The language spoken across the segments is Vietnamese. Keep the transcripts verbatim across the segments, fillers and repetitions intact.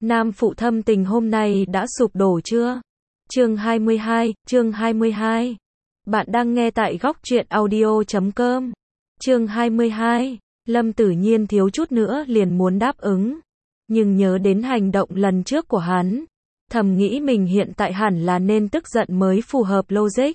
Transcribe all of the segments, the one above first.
Nam phụ thâm tình hôm nay đã sụp đổ chưa? Chương hai mươi hai, chương hai mươi hai. Bạn đang nghe tại góc truyện audio chấm com. Chương hai mươi hai. Lâm Tử Nhiên thiếu chút nữa liền muốn đáp ứng, nhưng nhớ đến hành động lần trước của hắn, thầm nghĩ mình hiện tại hẳn là nên tức giận mới phù hợp logic.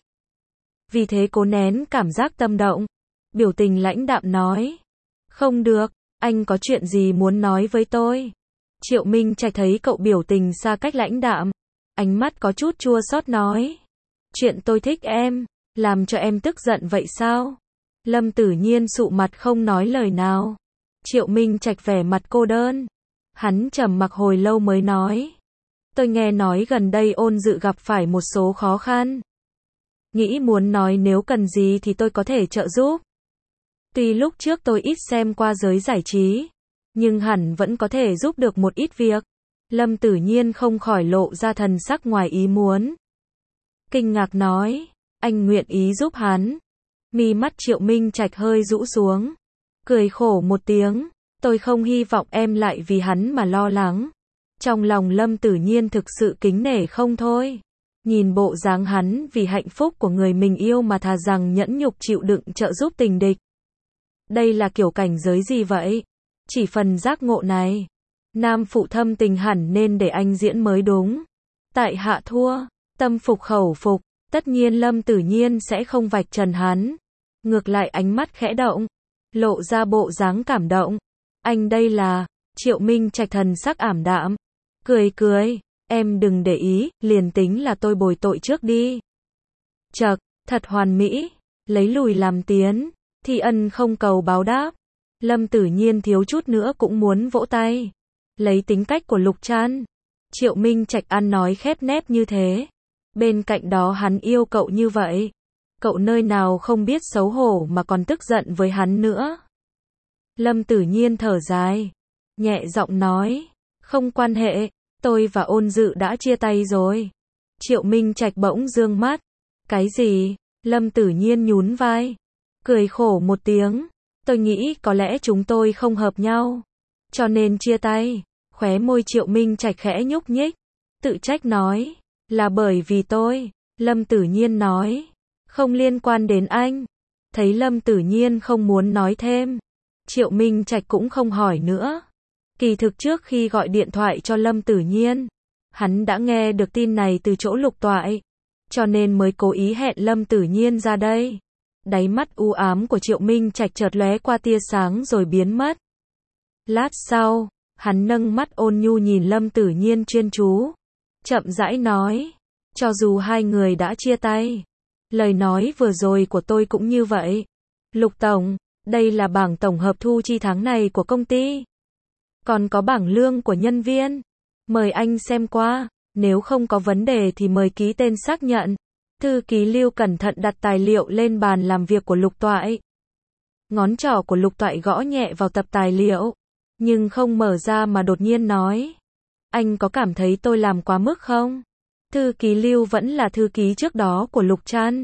Vì thế cố nén cảm giác tâm động, biểu tình lãnh đạm nói: "Không được, anh có chuyện gì muốn nói với tôi?" Triệu Minh Trạch thấy cậu biểu tình xa cách lãnh đạm, ánh mắt có chút chua xót nói: "Chuyện tôi thích em, làm cho em tức giận vậy sao?" Lâm Tử Nhiên sụ mặt không nói lời nào. Triệu Minh Trạch vẻ mặt cô đơn. Hắn trầm mặc hồi lâu mới nói: "Tôi nghe nói gần đây Ôn Dự gặp phải một số khó khăn. Nghĩ muốn nói nếu cần gì thì tôi có thể trợ giúp. Tuy lúc trước tôi ít xem qua giới giải trí, nhưng hẳn vẫn có thể giúp được một ít việc." Lâm Tử Nhiên không khỏi lộ ra thần sắc ngoài ý muốn. Kinh ngạc nói: "Anh nguyện ý giúp hắn?" Mi mắt Triệu Minh Trạch hơi rũ xuống, cười khổ một tiếng: "Tôi không hy vọng em lại vì hắn mà lo lắng." Trong lòng Lâm Tử Nhiên thực sự kính nể không thôi. Nhìn bộ dáng hắn vì hạnh phúc của người mình yêu mà thà rằng nhẫn nhục chịu đựng trợ giúp tình địch. Đây là kiểu cảnh giới gì vậy? Chỉ phần giác ngộ này, nam phụ thâm tình hẳn nên để anh diễn mới đúng. Tại hạ thua, tâm phục khẩu phục, tất nhiên Lâm Tử Nhiên sẽ không vạch trần hắn. Ngược lại ánh mắt khẽ động, lộ ra bộ dáng cảm động. "Anh đây là..." Triệu Minh Trạch thần sắc ảm đạm, cười cười: "Em đừng để ý, liền tính là tôi bồi tội trước đi." Chậc, thật hoàn mỹ, lấy lùi làm tiến, thi ân không cầu báo đáp. Lâm Tử Nhiên thiếu chút nữa cũng muốn vỗ tay. Lấy tính cách của Lục Trăn, Triệu Minh Trạch ăn nói khép nép như thế, bên cạnh đó hắn yêu cậu như vậy, cậu nơi nào không biết xấu hổ mà còn tức giận với hắn nữa. Lâm Tử Nhiên thở dài, nhẹ giọng nói: "Không quan hệ, tôi và Ôn Dự đã chia tay rồi." Triệu Minh Trạch bỗng dương mắt: "Cái gì?" Lâm Tử Nhiên nhún vai, cười khổ một tiếng: "Tôi nghĩ có lẽ chúng tôi không hợp nhau, cho nên chia tay." Khóe môi Triệu Minh Trạch khẽ nhúc nhích, tự trách nói: "Là bởi vì tôi." Lâm Tử Nhiên nói: "Không liên quan đến anh." Thấy Lâm Tử Nhiên không muốn nói thêm, Triệu Minh Trạch cũng không hỏi nữa. Kỳ thực trước khi gọi điện thoại cho Lâm Tử Nhiên, hắn đã nghe được tin này từ chỗ Lục Toại, cho nên mới cố ý hẹn Lâm Tử Nhiên ra đây. Đáy mắt u ám của Triệu Minh Trạch chợt lóe qua tia sáng rồi biến mất. Lát sau, hắn nâng mắt ôn nhu nhìn Lâm Tử Nhiên chuyên chú, chậm rãi nói: "Cho dù hai người đã chia tay, lời nói vừa rồi của tôi cũng như vậy. Lục Tổng, đây là bảng tổng hợp thu chi tháng này của công ty. Còn có bảng lương của nhân viên. Mời anh xem qua, nếu không có vấn đề thì mời ký tên xác nhận." Thư ký Lưu cẩn thận đặt tài liệu lên bàn làm việc của Lục Toại. Ngón trỏ của Lục Toại gõ nhẹ vào tập tài liệu, nhưng không mở ra mà đột nhiên nói: "Anh có cảm thấy tôi làm quá mức không?" Thư ký Lưu vẫn là thư ký trước đó của Lục Trăn.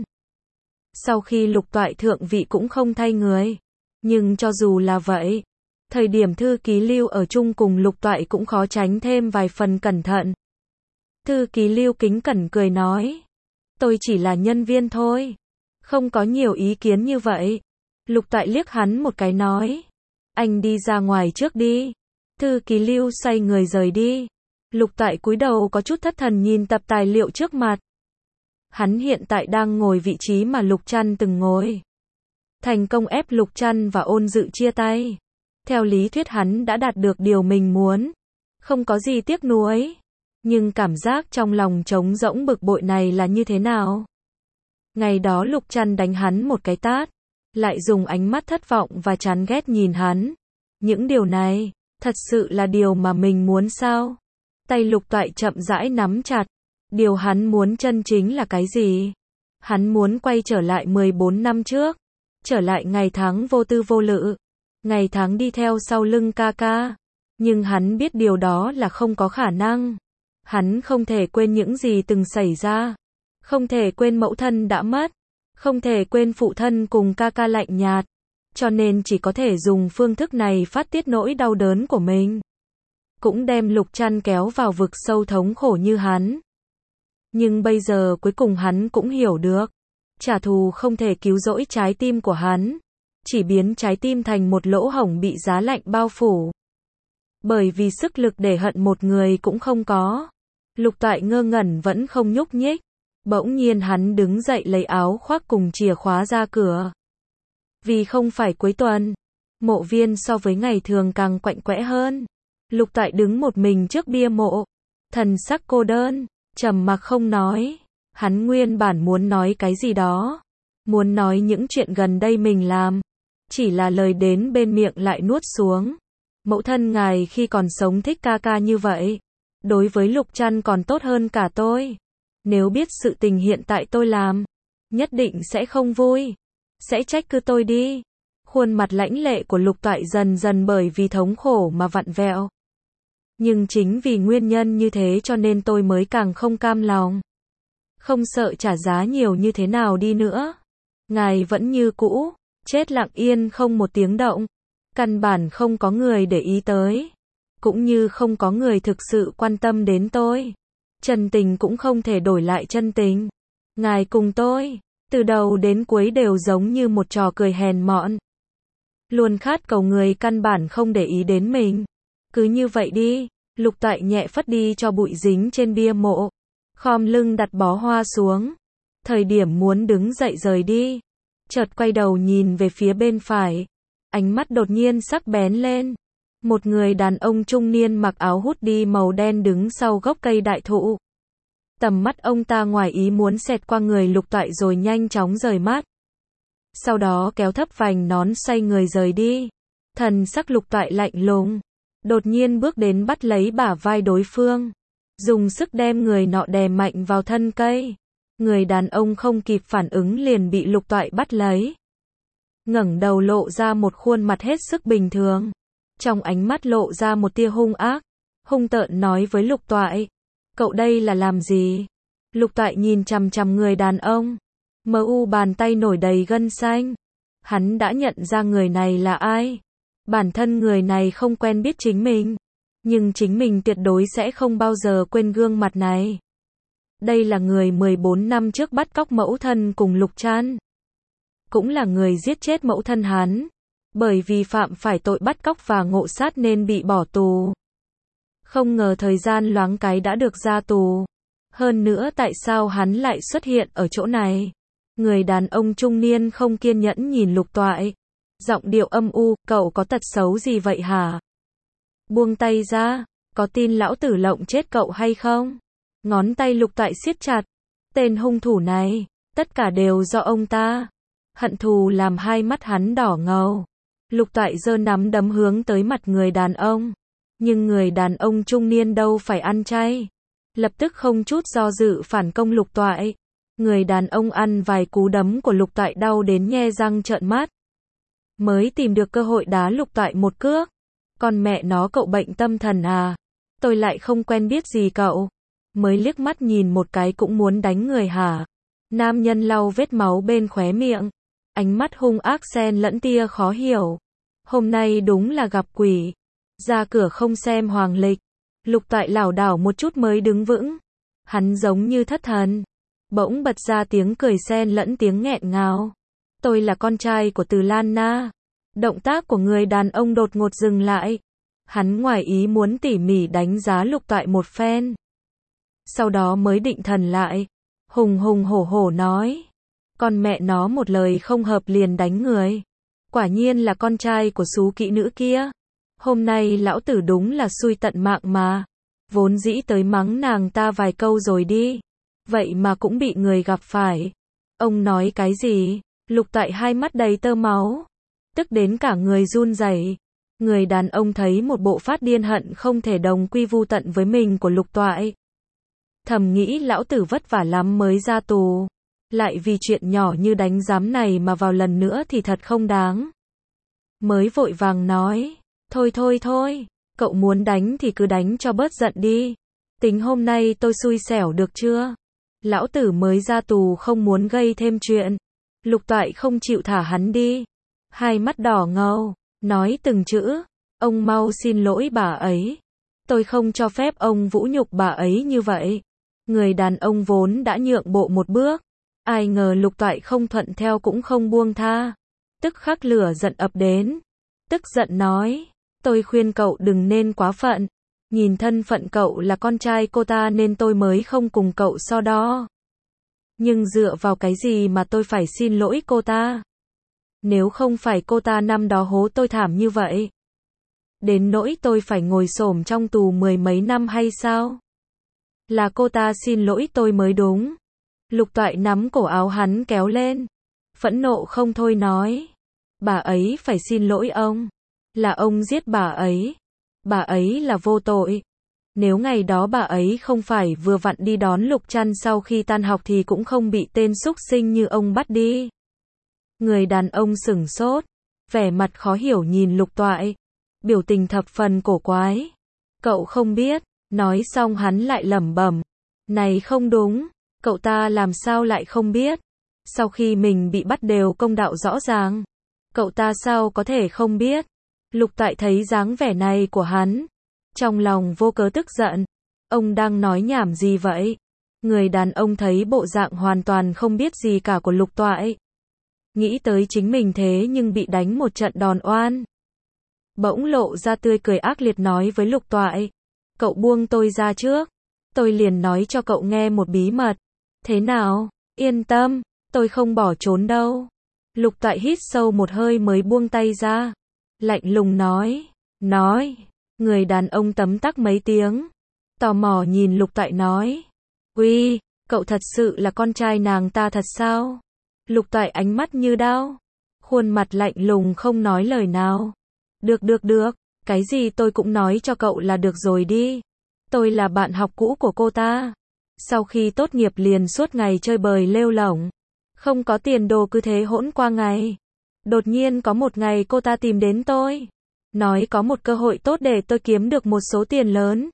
Sau khi Lục Toại thượng vị cũng không thay người, nhưng cho dù là vậy, thời điểm thư ký Lưu ở chung cùng Lục Toại cũng khó tránh thêm vài phần cẩn thận. Thư ký Lưu kính cẩn cười nói: "Tôi chỉ là nhân viên thôi, không có nhiều ý kiến như vậy." Lục Toại liếc hắn một cái nói: "Anh đi ra ngoài trước đi." Thư ký Lưu xoay người rời đi. Lục Toại cúi đầu có chút thất thần nhìn tập tài liệu trước mặt. Hắn hiện tại đang ngồi vị trí mà Lục Trăn từng ngồi. Thành công ép Lục Trăn và Ôn Dự chia tay. Theo lý thuyết hắn đã đạt được điều mình muốn, không có gì tiếc nuối. Nhưng cảm giác trong lòng trống rỗng bực bội này là như thế nào? Ngày đó Lục Trăn đánh hắn một cái tát, lại dùng ánh mắt thất vọng và chán ghét nhìn hắn. Những điều này, thật sự là điều mà mình muốn sao? Tay Lục Toại chậm rãi nắm chặt. Điều hắn muốn chân chính là cái gì? Hắn muốn quay trở lại mười bốn năm trước, trở lại ngày tháng vô tư vô lự, ngày tháng đi theo sau lưng ca ca. Nhưng hắn biết điều đó là không có khả năng. Hắn không thể quên những gì từng xảy ra, không thể quên mẫu thân đã mất, không thể quên phụ thân cùng ca ca lạnh nhạt, cho nên chỉ có thể dùng phương thức này phát tiết nỗi đau đớn của mình. cũng đem Lục Trăn kéo vào vực sâu thống khổ như hắn. Nhưng bây giờ cuối cùng hắn cũng hiểu được, trả thù không thể cứu rỗi trái tim của hắn, chỉ biến trái tim thành một lỗ hổng bị giá lạnh bao phủ. Bởi vì sức lực để hận một người cũng không có. Lục Toại ngơ ngẩn vẫn không nhúc nhích. Bỗng nhiên hắn đứng dậy lấy áo khoác cùng chìa khóa ra cửa. Vì không phải cuối tuần, mộ viên so với ngày thường càng quạnh quẽ hơn. Lục Toại đứng một mình trước bia mộ, thần sắc cô đơn, trầm mặc không nói. Hắn nguyên bản muốn nói cái gì đó, muốn nói những chuyện gần đây mình làm, chỉ là lời đến bên miệng lại nuốt xuống. Mẫu thân ngài khi còn sống thích ca ca như vậy, đối với Lục Trăn còn tốt hơn cả tôi. Nếu biết sự tình hiện tại tôi làm, nhất định sẽ không vui, sẽ trách cứ tôi đi. Khuôn mặt lãnh lệ của Lục Toại dần dần bởi vì thống khổ mà vặn vẹo. Nhưng chính vì nguyên nhân như thế cho nên tôi mới càng không cam lòng. Không sợ trả giá nhiều như thế nào đi nữa, ngài vẫn như cũ, chết lặng yên không một tiếng động. Căn bản không có người để ý tới, cũng như không có người thực sự quan tâm đến tôi. Chân tình cũng không thể đổi lại chân tình. Ngài cùng tôi, từ đầu đến cuối đều giống như một trò cười hèn mọn. Luôn khát cầu người căn bản không để ý đến mình. Cứ như vậy đi. Lục Toại nhẹ phất đi cho bụi dính trên bia mộ, khom lưng đặt bó hoa xuống. Thời điểm muốn đứng dậy rời đi, chợt quay đầu nhìn về phía bên phải, ánh mắt đột nhiên sắc bén lên. Một người đàn ông trung niên mặc áo hoodie màu đen đứng sau gốc cây đại thụ. Tầm mắt ông ta ngoài ý muốn xẹt qua người Lục Toại rồi nhanh chóng rời mắt. Sau đó kéo thấp vành nón xoay người rời đi. Thần sắc Lục Toại lạnh lùng, đột nhiên bước đến bắt lấy bả vai đối phương, dùng sức đem người nọ đè mạnh vào thân cây. Người đàn ông không kịp phản ứng liền bị Lục Toại bắt lấy. Ngẩng đầu lộ ra một khuôn mặt hết sức bình thường. Trong ánh mắt lộ ra một tia hung ác, hung tợn nói với Lục Toại, cậu đây là làm gì? Lục Toại nhìn chằm chằm người đàn ông, mờ u bàn tay nổi đầy gân xanh. Hắn đã nhận ra người này là ai. Bản thân người này không quen biết chính mình, nhưng chính mình tuyệt đối sẽ không bao giờ quên gương mặt này. Đây là người mười bốn năm trước bắt cóc mẫu thân cùng Lục Trăn, cũng là người giết chết mẫu thân hắn. Bởi vì phạm phải tội bắt cóc và ngộ sát nên bị bỏ tù. Không ngờ thời gian loáng cái đã được ra tù. Hơn nữa tại sao hắn lại xuất hiện ở chỗ này? Người đàn ông trung niên không kiên nhẫn nhìn Lục Toại, giọng điệu âm u, cậu có tật xấu gì vậy hả? Buông tay ra, có tin lão tử lộng chết cậu hay không? Ngón tay Lục Toại siết chặt. Tên hung thủ này, tất cả đều do ông ta. Hận thù làm hai mắt hắn đỏ ngầu. Lục Toại giơ nắm đấm hướng tới mặt người đàn ông. Nhưng người đàn ông trung niên đâu phải ăn chay. Lập tức không chút do dự phản công Lục Toại. Người đàn ông ăn vài cú đấm của Lục Toại đau đến nhe răng trợn mắt. Mới tìm được cơ hội đá Lục Toại một cước. Con mẹ nó cậu bệnh tâm thần à? Tôi lại không quen biết gì cậu. Mới liếc mắt nhìn một cái cũng muốn đánh người hả? Nam nhân lau vết máu bên khóe miệng. Ánh mắt hung ác xen lẫn tia khó hiểu. Hôm nay đúng là gặp quỷ. Ra cửa không xem hoàng lịch. Lục Toại lảo đảo một chút mới đứng vững. Hắn giống như thất thần. Bỗng bật ra tiếng cười xen lẫn tiếng nghẹn ngào. Tôi là con trai của Từ Lan Na. Động tác của người đàn ông đột ngột dừng lại. Hắn ngoài ý muốn tỉ mỉ đánh giá Lục Toại một phen. Sau đó mới định thần lại. Hùng hùng hổ hổ nói. Con mẹ nó một lời không hợp liền đánh người. Quả nhiên là con trai của xú kỹ nữ kia. Hôm nay lão tử đúng là xui tận mạng mà. Vốn dĩ tới mắng nàng ta vài câu rồi đi. Vậy mà cũng bị người gặp phải. Ông nói cái gì? Lục Toại hai mắt đầy tơ máu. Tức đến cả người run rẩy. Người đàn ông thấy một bộ phát điên hận không thể đồng quy vu tận với mình của Lục Toại. Thầm nghĩ lão tử vất vả lắm mới ra tù. Lại vì chuyện nhỏ như đánh giám này mà vào lần nữa thì thật không đáng. Mới vội vàng nói. Thôi thôi thôi. Cậu muốn đánh thì cứ đánh cho bớt giận đi. Tính hôm nay tôi xui xẻo được chưa? Lão tử mới ra tù không muốn gây thêm chuyện. Lục Toại không chịu thả hắn đi. Hai mắt đỏ ngầu. Nói từng chữ. Ông mau xin lỗi bà ấy. Tôi không cho phép ông vũ nhục bà ấy như vậy. Người đàn ông vốn đã nhượng bộ một bước. Ai ngờ Lục Toại không thuận theo cũng không buông tha. Tức khắc lửa giận ập đến. Tức giận nói, tôi khuyên cậu đừng nên quá phận. Nhìn thân phận cậu là con trai cô ta nên tôi mới không cùng cậu so đo. Nhưng dựa vào cái gì mà tôi phải xin lỗi cô ta? Nếu không phải cô ta năm đó hố tôi thảm như vậy, đến nỗi tôi phải ngồi xổm trong tù mười mấy năm hay sao? Là cô ta xin lỗi tôi mới đúng. Lục Toại nắm cổ áo hắn kéo lên. Phẫn nộ không thôi nói. Bà ấy phải xin lỗi ông. Là ông giết bà ấy. Bà ấy là vô tội. Nếu ngày đó bà ấy không phải vừa vặn đi đón Lục Trăn sau khi tan học thì cũng không bị tên súc sinh như ông bắt đi. Người đàn ông sửng sốt. Vẻ mặt khó hiểu nhìn Lục Toại. Biểu tình thập phần cổ quái. Cậu không biết. Nói xong hắn lại lẩm bẩm. Này không đúng. Cậu ta làm sao lại không biết? Sau khi mình bị bắt đều công đạo rõ ràng. Cậu ta sao có thể không biết? Lục Toại thấy dáng vẻ này của hắn. Trong lòng vô cớ tức giận. Ông đang nói nhảm gì vậy? Người đàn ông thấy bộ dạng hoàn toàn không biết gì cả của Lục Toại. Nghĩ tới chính mình thế nhưng bị đánh một trận đòn oan. Bỗng lộ ra tươi cười ác liệt nói với Lục Toại. Cậu buông tôi ra trước. Tôi liền nói cho cậu nghe một bí mật. Thế nào? Yên tâm, tôi không bỏ trốn đâu. Lục Toại hít sâu một hơi mới buông tay ra. Lạnh lùng nói. Nói. Người đàn ông tấm tắc mấy tiếng. Tò mò nhìn Lục Toại nói. Uy, cậu thật sự là con trai nàng ta thật sao? Lục Toại ánh mắt như đao. Khuôn mặt lạnh lùng không nói lời nào. Được được được, cái gì tôi cũng nói cho cậu là được rồi đi. Tôi là bạn học cũ của cô ta. Sau khi tốt nghiệp liền suốt ngày chơi bời lêu lổng. Không có tiền đồ cứ thế hỗn qua ngày. Đột nhiên có một ngày cô ta tìm đến tôi. Nói có một cơ hội tốt để tôi kiếm được một số tiền lớn.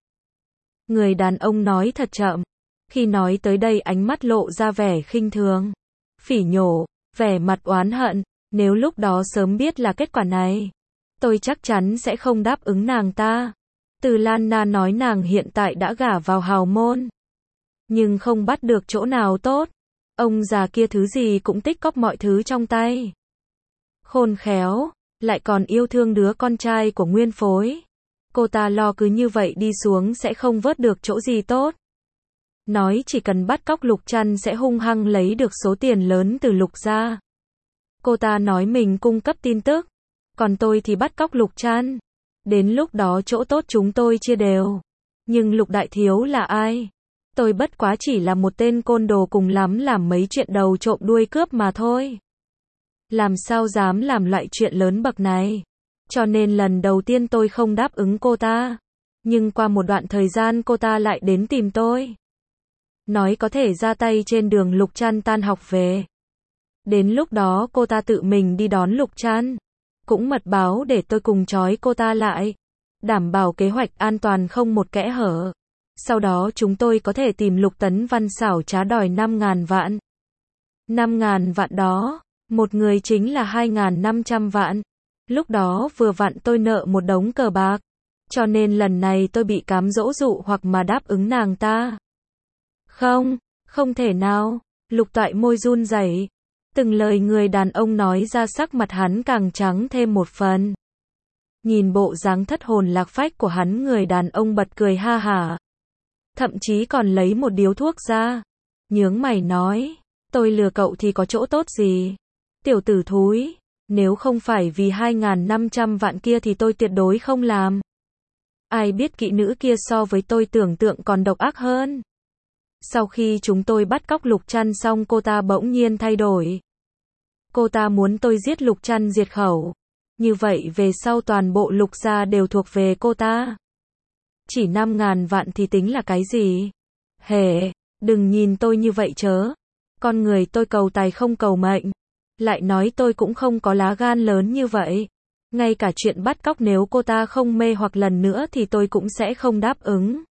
Người đàn ông nói thật chậm. Khi nói tới đây ánh mắt lộ ra vẻ khinh thường. Phỉ nhổ, vẻ mặt oán hận. Nếu lúc đó sớm biết là kết quả này, tôi chắc chắn sẽ không đáp ứng nàng ta. Từ Lan Na nói nàng hiện tại đã gả vào hào môn. Nhưng không bắt được chỗ nào tốt. Ông già kia thứ gì cũng tích cóp mọi thứ trong tay. Khôn khéo, lại còn yêu thương đứa con trai của nguyên phối. Cô ta lo cứ như vậy đi xuống sẽ không vớt được chỗ gì tốt. Nói chỉ cần bắt cóc Lục Trăn sẽ hung hăng lấy được số tiền lớn từ Lục gia. Cô ta nói mình cung cấp tin tức. Còn tôi thì bắt cóc Lục Trăn. Đến lúc đó chỗ tốt chúng tôi chia đều. Nhưng Lục đại thiếu là ai? Tôi bất quá chỉ là một tên côn đồ cùng lắm làm mấy chuyện đầu trộm đuôi cướp mà thôi. Làm sao dám làm loại chuyện lớn bậc này? Cho nên lần đầu tiên tôi không đáp ứng cô ta. Nhưng qua một đoạn thời gian cô ta lại đến tìm tôi. Nói có thể ra tay trên đường Lục Trăn tan học về. Đến lúc đó cô ta tự mình đi đón Lục Trăn. Cũng mật báo để tôi cùng trói cô ta lại. Đảm bảo kế hoạch an toàn không một kẽ hở. Sau đó chúng tôi có thể tìm Lục Tấn Văn xảo trá đòi năm ngàn vạn. năm ngàn vạn đó, một người chính là hai nghìn năm trăm vạn. Lúc đó vừa vặn tôi nợ một đống cờ bạc. Cho nên lần này tôi bị cám dỗ dụ hoặc mà đáp ứng nàng ta. Không, không thể nào. Lục Toại môi run rẩy. Từng lời người đàn ông nói ra sắc mặt hắn càng trắng thêm một phần. Nhìn bộ dáng thất hồn lạc phách của hắn người đàn ông bật cười ha hả. Thậm chí còn lấy một điếu thuốc ra. Nhướng mày nói. Tôi lừa cậu thì có chỗ tốt gì? Tiểu tử thúi. Nếu không phải vì hai nghìn năm trăm vạn kia thì tôi tuyệt đối không làm. Ai biết kỹ nữ kia so với tôi tưởng tượng còn độc ác hơn. Sau khi chúng tôi bắt cóc Lục Trăn xong cô ta bỗng nhiên thay đổi. Cô ta muốn tôi giết Lục Trăn diệt khẩu. Như vậy về sau toàn bộ Lục gia đều thuộc về cô ta. Chỉ năm ngàn vạn thì tính là cái gì? Hề, đừng nhìn tôi như vậy chớ. Con người tôi cầu tài không cầu mệnh. Lại nói tôi cũng không có lá gan lớn như vậy. Ngay cả chuyện bắt cóc nếu cô ta không mê hoặc lần nữa thì tôi cũng sẽ không đáp ứng.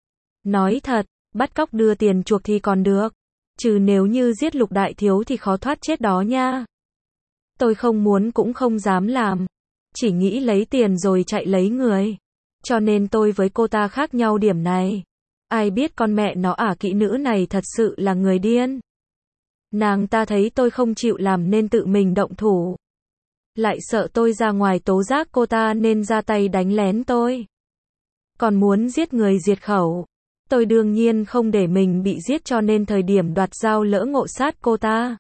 Nói thật, bắt cóc đưa tiền chuộc thì còn được. Trừ nếu như giết Lục đại thiếu thì khó thoát chết đó nha. Tôi không muốn cũng không dám làm. Chỉ nghĩ lấy tiền rồi chạy lấy người. cho nên tôi với cô ta khác nhau điểm này. Ai biết con mẹ nó ả kỹ nữ này thật sự là người điên. Nàng ta thấy tôi không chịu làm nên tự mình động thủ. Lại sợ tôi ra ngoài tố giác cô ta nên ra tay đánh lén tôi. Còn muốn giết người diệt khẩu. Tôi đương nhiên không để mình bị giết cho nên thời điểm đoạt dao lỡ ngộ sát cô ta.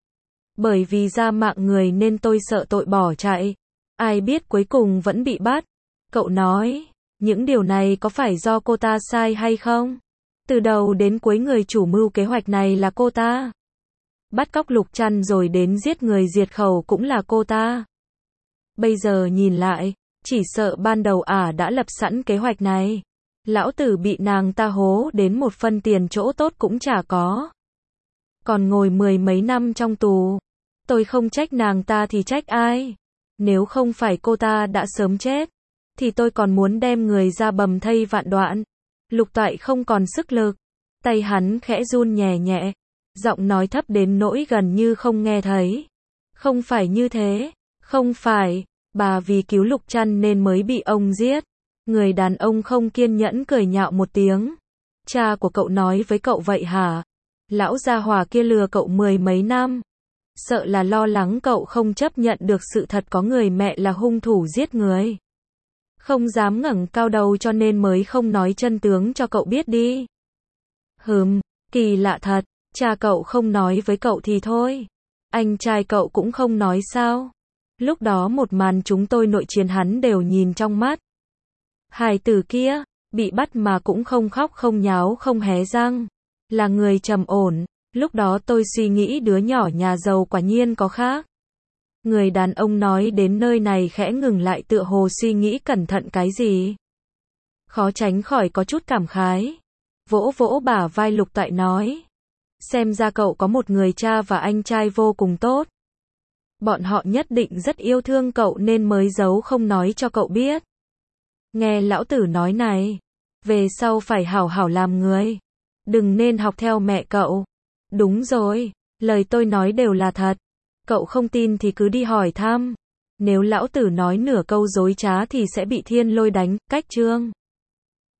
Bởi vì ra mạng người nên tôi sợ tội bỏ chạy. Ai biết cuối cùng vẫn bị bắt. Cậu nói, những điều này có phải do cô ta sai hay không? Từ đầu đến cuối người chủ mưu kế hoạch này là cô ta. Bắt cóc Lục Trăn rồi đến giết người diệt khẩu cũng là cô ta. Bây giờ nhìn lại, chỉ sợ ban đầu ả đã lập sẵn kế hoạch này. Lão tử bị nàng ta hố đến một phân tiền chỗ tốt cũng chả có. Còn ngồi mười mấy năm trong tù. Tôi không trách nàng ta thì trách ai? Nếu không phải cô ta đã sớm chết, thì tôi còn muốn đem người ra bầm thây vạn đoạn. Lục Toại không còn sức lực. Tay hắn khẽ run nhẹ nhẹ. Giọng nói thấp đến nỗi gần như không nghe thấy. Không phải như thế. Không phải. Bà vì cứu Lục Trăn nên mới bị ông giết. Người đàn ông không kiên nhẫn cười nhạo một tiếng. Cha của cậu nói với cậu vậy hả? Lão gia hỏa kia lừa cậu mười mấy năm. Sợ là lo lắng cậu không chấp nhận được sự thật có người mẹ là hung thủ giết người. Không dám ngẩng cao đầu cho nên mới không nói chân tướng cho cậu biết đi. Hừm, kỳ lạ thật, cha cậu không nói với cậu thì thôi. Anh trai cậu cũng không nói sao? Lúc đó một màn chúng tôi nội chiến hắn đều nhìn trong mắt. Hài tử kia, bị bắt mà cũng không khóc không nháo không hé răng. Là người trầm ổn. Lúc đó tôi suy nghĩ đứa nhỏ nhà giàu quả nhiên có khác. Người đàn ông nói đến nơi này khẽ ngừng lại tựa hồ suy nghĩ cẩn thận cái gì. Khó tránh khỏi có chút cảm khái. Vỗ vỗ bả vai Lục Toại nói. Xem ra cậu có một người cha và anh trai vô cùng tốt. Bọn họ nhất định rất yêu thương cậu nên mới giấu không nói cho cậu biết. Nghe lão tử nói này. Về sau phải hảo hảo làm người. Đừng nên học theo mẹ cậu. Đúng rồi, lời tôi nói đều là thật. Cậu không tin thì cứ đi hỏi thăm. Nếu lão tử nói nửa câu dối trá thì sẽ bị thiên lôi đánh, cách chương.